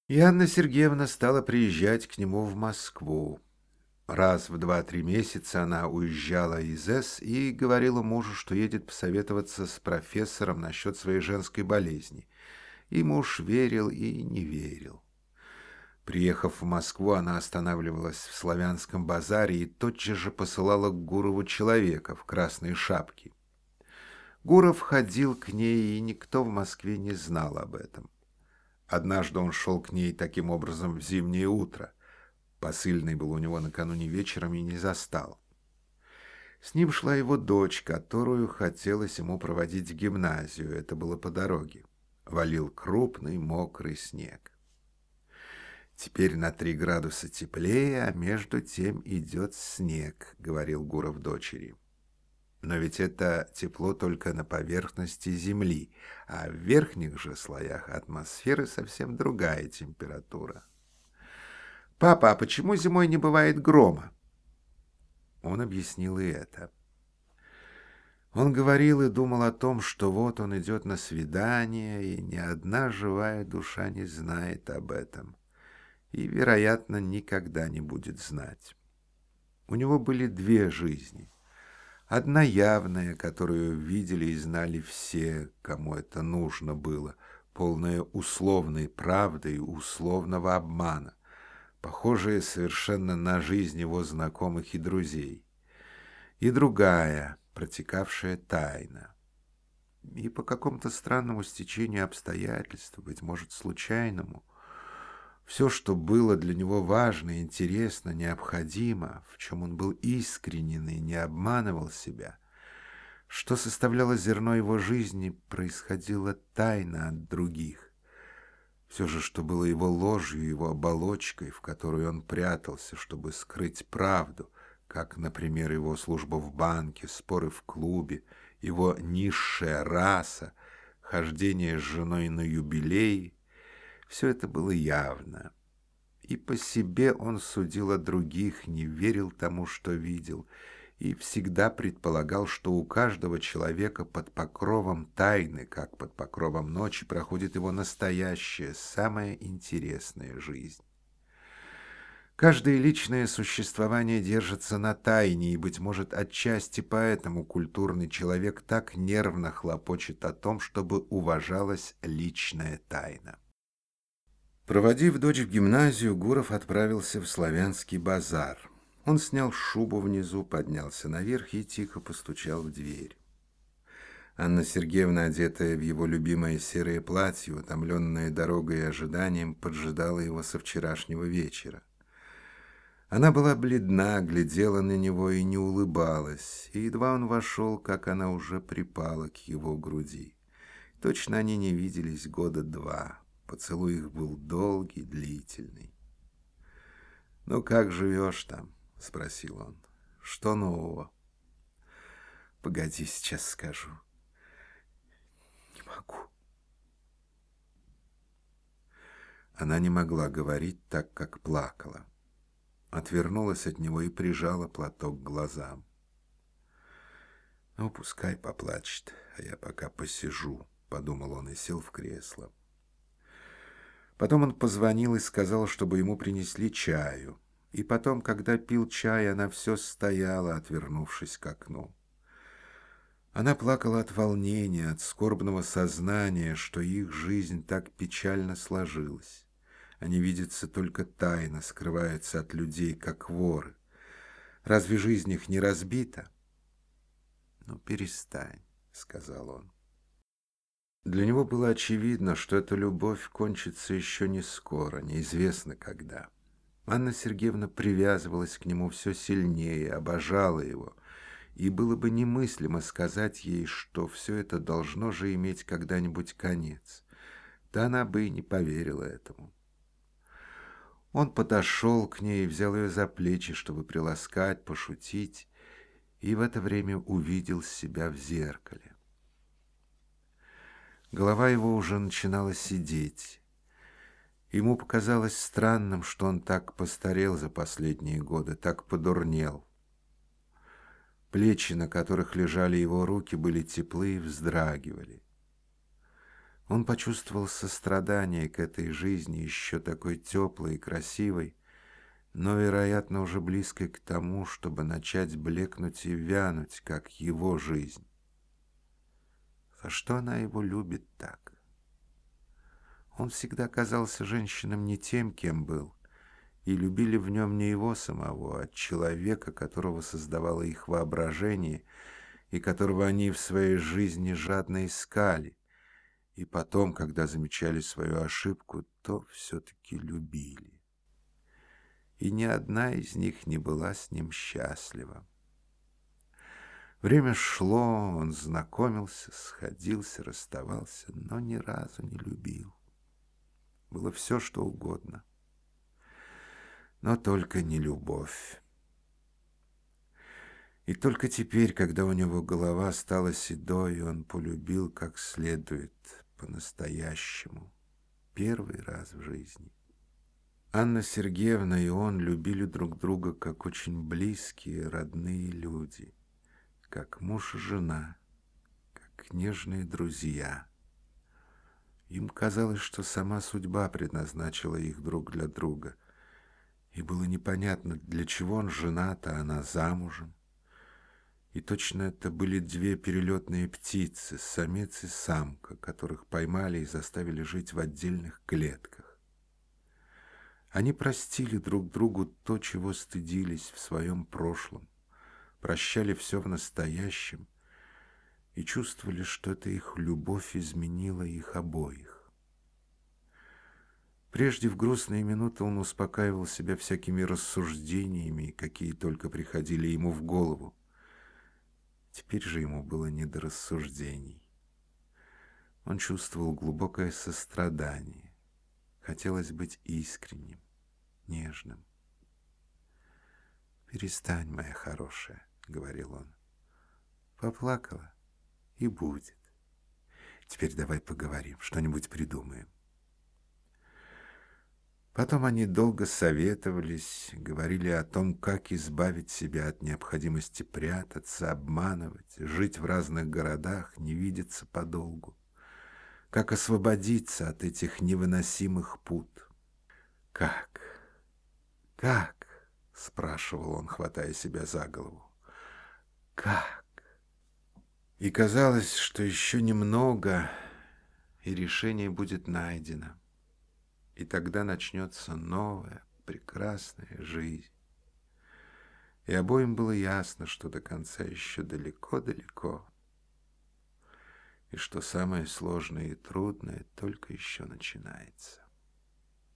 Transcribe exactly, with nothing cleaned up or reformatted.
И Анна Сергеевна стала приезжать к нему в Москву. Раз в два-три месяца она уезжала из С и говорила мужу, что едет посоветоваться с профессором насчет своей женской болезни. И муж верил и не верил. Приехав в Москву, она останавливалась в Славянском базаре и тотчас же посылала к Гурову человека в красной шапке. Гуров ходил к ней, и никто в Москве не знал об этом. Однажды он шел к ней таким образом в зимнее утро. Посыльный был у него накануне вечером и не застал. С ним шла его дочь, которую хотелось ему проводить в гимназию. Это было по дороге. Валил крупный мокрый снег. «Теперь на три градуса теплее, а между тем идет снег», — говорил Гуров дочери. «Но ведь это тепло только на поверхности Земли, а в верхних же слоях атмосферы совсем другая температура». «Папа, а почему зимой не бывает грома?» Он объяснил и это. Он говорил и думал о том, что вот он идет на свидание, и ни одна живая душа не знает об этом, и, вероятно, никогда не будет знать. У него были две жизни. Одна явная, которую видели и знали все, кому это нужно было, полная условной правды и условного обмана, похожая совершенно на жизнь его знакомых и друзей. И другая, протекавшая тайно. И по какому-то странному стечению обстоятельств, быть может, случайному, все, что было для него важно, интересно, необходимо, в чем он был искренен и не обманывал себя, что составляло зерно его жизни, происходило тайно от других. Все же, что было его ложью, его оболочкой, в которую он прятался, чтобы скрыть правду, как, например, его служба в банке, споры в клубе, его низшая раса, хождение с женой на юбилей, все это было явно. И по себе он судил о других, не верил тому, что видел, и всегда предполагал, что у каждого человека под покровом тайны, как под покровом ночи, проходит его настоящая, самая интересная жизнь. Каждое личное существование держится на тайне, и, быть может, отчасти поэтому культурный человек так нервно хлопочет о том, чтобы уважалась личная тайна. Проводив дочь в гимназию, Гуров отправился в Славянский базар. Он снял шубу внизу, поднялся наверх и тихо постучал в дверь. Анна Сергеевна, одетая в его любимое серое платье, утомленная дорогой и ожиданием, поджидала его со вчерашнего вечера. Она была бледна, глядела на него и не улыбалась, и едва он вошел, как она уже припала к его груди. Точно они не виделись года два. Поцелуй их был долгий, длительный. «Ну, как живешь там?» — спросил он. «Что нового?» «Погоди, сейчас скажу». «Не могу». Она не могла говорить так, как плакала. Отвернулась от него и прижала платок к глазам. «Ну, пускай поплачет, а я пока посижу», — подумал он и сел в кресло. Потом он позвонил и сказал, чтобы ему принесли чаю. И потом, когда пил чай, она все стояла, отвернувшись к окну. Она плакала от волнения, от скорбного сознания, что их жизнь так печально сложилась. Они видятся только тайно, скрываются от людей, как воры. Разве жизнь их не разбита? «Ну, перестань», — сказал он. Для него было очевидно, что эта любовь кончится еще не скоро, неизвестно когда. Анна Сергеевна привязывалась к нему все сильнее, обожала его, и было бы немыслимо сказать ей, что все это должно же иметь когда-нибудь конец. Да она бы и не поверила этому. Он подошел к ней, взял ее за плечи, чтобы приласкать, пошутить, и в это время увидел себя в зеркале. Голова его уже начинала сидеть. Ему показалось странным, что он так постарел за последние годы, так подурнел. Плечи, на которых лежали его руки, были теплы и вздрагивали. Он почувствовал сострадание к этой жизни, еще такой теплой и красивой, но, вероятно, уже близкой к тому, чтобы начать блекнуть и вянуть, как его жизнь. За что она его любит так? Он всегда казался женщинам не тем, кем был, и любили в нем не его самого, а человека, которого создавало их воображение и которого они в своей жизни жадно искали, и потом, когда замечали свою ошибку, то все-таки любили. И ни одна из них не была с ним счастлива. Время шло, он знакомился, сходился, расставался, но ни разу не любил. Было все, что угодно, но только не любовь. И только теперь, когда у него голова стала седой, он полюбил как следует, по-настоящему, первый раз в жизни. Анна Сергеевна и он любили друг друга как очень близкие, родные люди, как муж и жена, как нежные друзья. Им казалось, что сама судьба предназначила их друг для друга, и было непонятно, для чего он женат, а она замужем. И точно это были две перелетные птицы, самец и самка, которых поймали и заставили жить в отдельных клетках. Они простили друг другу то, чего стыдились в своем прошлом, прощали все в настоящем и чувствовали, что эта их любовь изменила их обоих. Прежде в грустные минуты он успокаивал себя всякими рассуждениями, какие только приходили ему в голову. Теперь же ему было не до рассуждений. Он чувствовал глубокое сострадание. Хотелось быть искренним, нежным. «Перестань, моя хорошая», — говорил он. «Поплакала, и будет. Теперь давай поговорим, что-нибудь придумаем». Потом они долго советовались, говорили о том, как избавить себя от необходимости прятаться, обманывать, жить в разных городах, не видеться подолгу, как освободиться от этих невыносимых пут. «Как? Как?» — спрашивал он, хватая себя за голову. «Как?» И казалось, что еще немного, и решение будет найдено. И тогда начнется новая, прекрасная жизнь. И обоим было ясно, что до конца еще далеко-далеко, и что самое сложное и трудное только еще начинается.